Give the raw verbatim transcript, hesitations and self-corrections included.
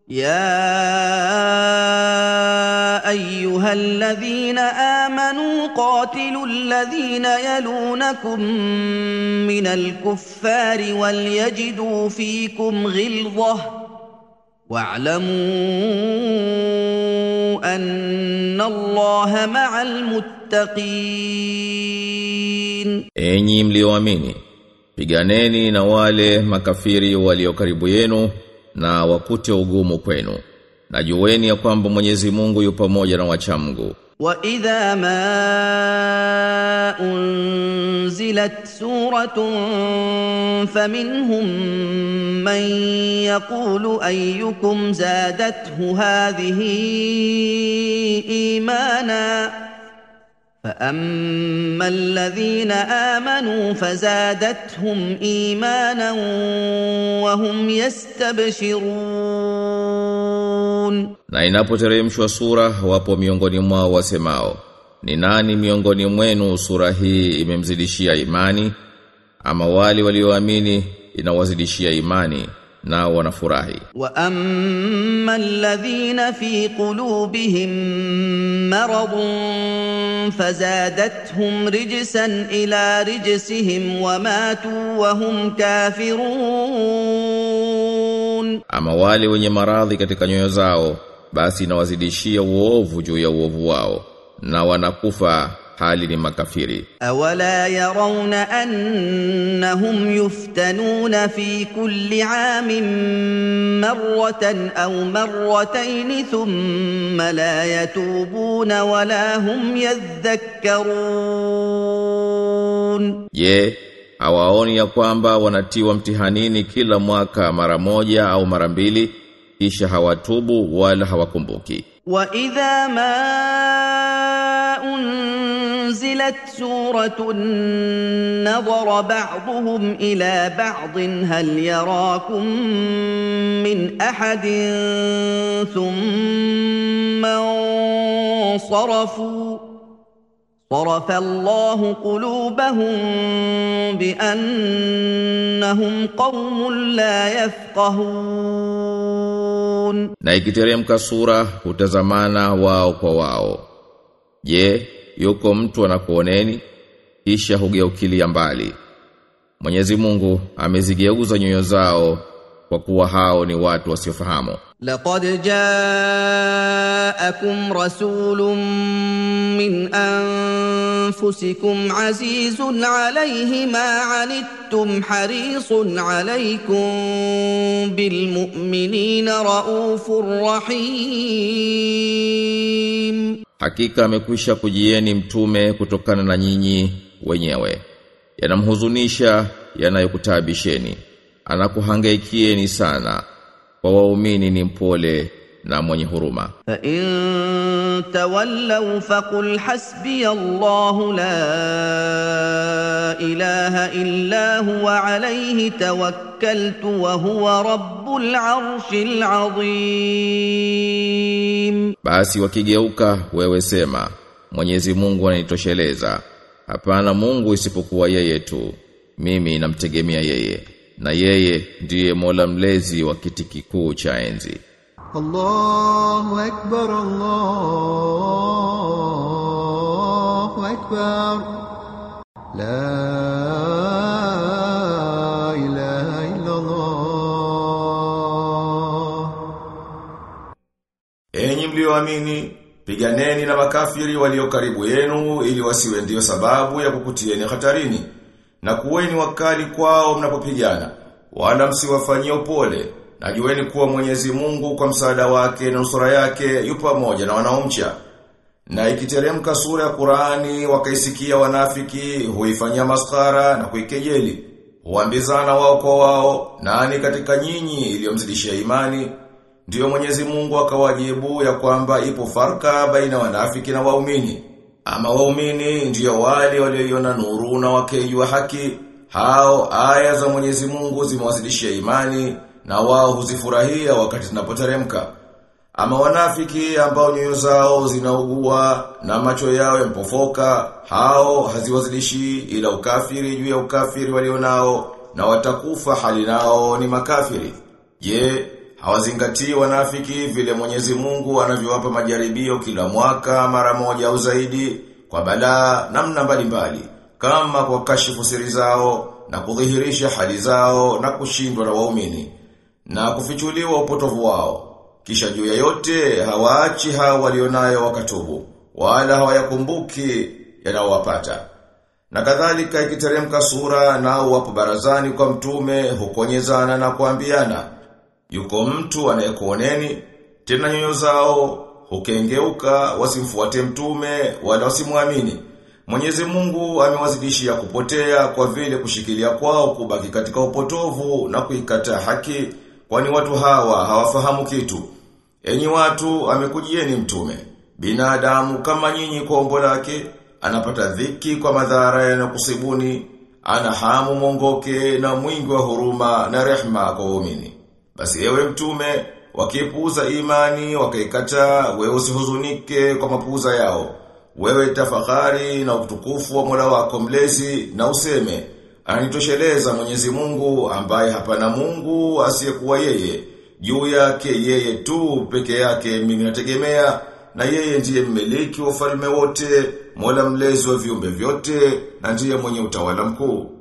يا أيها الذين آمنوا قاتلوا الذين يلونكم من الكفار وليجدوا فيكم غلظة واعلموا أن الله مع المتقين. Enyi mlioamini, piganeni na wale makafiri walio karibu yenu na wakute ugumu kwenu. Na jueni ya kwamba Mwenyezi Mungu yu pamoja na wacha Mungu. Wa idha ma unzilat suratun faminhum man yaqulu ayyukum zadathu hadhihi imana فأما الذين آمنوا فزادتهم إيمانا وهم يستبشرون. Na inapoteremshwa sura wapo miongoni mwao wasemao, ni nani miongoni mwenu sura hii imemzidishia imani? Ama wale walioamini inawazidishia imani nao wanafurahi. Wa amma alladhina fi qulubihim maradun fazadathum rijsan ila rijsihim wa matu wa hum kafirun. Ama wale wenye maradhi katika nyoyo zao basi inawazidishia uovu juu ya uovu wao na wanakufa hali ni makafiri. Awala yarawna annahum yuftanuna fi kulli aamin marratan aw marratayn thumma la yatubuna wala hum yadhakkarun. Je, hawaoni ya kwamba wanatiwa mtihanini kila mwaka mara moja au mara mbili kisha hawatubu wala hawakumbuki? Wa idha ma unzilat suratun nadhara ba'dhum ila ba'din hal yarakum min ahadin thumma sarafu صرف الله قلوبهم بأنهم قوم لا يفقهون. Na ikiteremka sura hutazamana wao kwa wao. Je, yuko mtu anakuoneni kisha hugeukilia mbali? Mwenyezi Mungu amezigeuza nyoyo zao kwa kuwa hao ni watu wasiofahamu. Laqad ja'akum rasulun min anfusikum azizun 'alayhi ma 'anittum harisun 'alaykum bil mu'minina raufur rahim. Hakika amekwisha kujieni mtume kutokana na nyinyi wenyewe, yanamhuzunisha yanayokutabisheni, anakuhangaikieni sana, kwa waumini ni mpole na mwenye huruma. Fa in tawallaw faqul hasbiyallahu la ilaha illa huwa alayhi tawakkaltu wa huwa rabbul arshil azim. Basi wakigeuka wewe sema, Mwenyezi Mungu anitosheleza, hapana Mungu isipokuwa yeye tu, mimi namtegemea yeye, na yeye ndiye Mola mlezi wa kiti kikuu cha enzi. Allahu akbar, Allahu akbar, la ilaha illa Allah. Enyi mlioamini, piganeni na makafiri walio karibu yenu ili wasiwe ndio sababu ya kukutieni hatarini, na kuweni wakali kwao mnapopigana, wala msiwafanyie upole. Na jueni kuwa Mwenyezi Mungu kwa msaada wake na nusura yake yupo pamoja na wanaomcha. Na ikiteremka sura ya Qur'ani wakaisikia wanafiki huifanyia maskara na kuikejeli, huambizana wao kwa wao, nani katika nyinyi iliyomzidishia imani? Ndiyo Mwenyezi Mungu akawajibu ya kwamba ipo farka baina wanafiki na waumini. Ama waumini ndiyo wale walioiona nuru na wakijua haki, hao aya za Mwenyezi Mungu zimewazidishia imani na wao huzifurahia wakati zinapoteremka. Ama wanafiki ambao nyoyo zao zinaugua na macho yao yampofoka, hao haziwazidishi ila ukafiri juu ya ukafiri walionao, na watakufa hali nao ni makafiri. Je, hawazingatii wanafiki vile Mwenyezi Mungu anavyowapa majaribio kila mwaka mara moja au zaidi kwa balaa namna mbalimbali, kama kwa kashifu siri zao na kudhihirisha hali zao na kushindwa na waumini na kufichuliwa upotovu wao. Kisha juu ya yote hawaachi hao walionayo wakatubu, wala hawayakumbuki yanayowapata. Na kadhalika ikiteremka sura nao wapo barazani kwa mtume hukonyezana na kuambiana, yuko mtu anayekuoneni, tena nyoyo zao hukengeuka wasimfuate mtume wala wasimwamini. Mwenyezi Mungu amewazidishia kupotea kwa vile kushikilia kwao kubaki katika upotovu na kuikataa haki, kwani watu hawa hawafahamu kitu. Enyi watu, amekujieni mtume, binadamu kama nyinyi kwa umbo lake, anapata dhiki kwa madhara yanayokusibuni, ana hamu mongoke na mwingi wa huruma na rehma kwa waumini. Basi ewe mtume, wakipuuza imani wakaikataa, wewe usihuzunike kwa mapuuza yao. Wewe tafakari na utukufu wa Mola wako mlezi na useme, anitosheleza Mwenyezi Mungu ambaye hapana Mungu asiyekuwa yeye. Juu yake yeye tu peke yake mimi nategemea, na yeye ndiye mmiliki wa ufalme wote, Mola mlezi wa viumbe vyote, na ndiye mwenye utawala mkuu.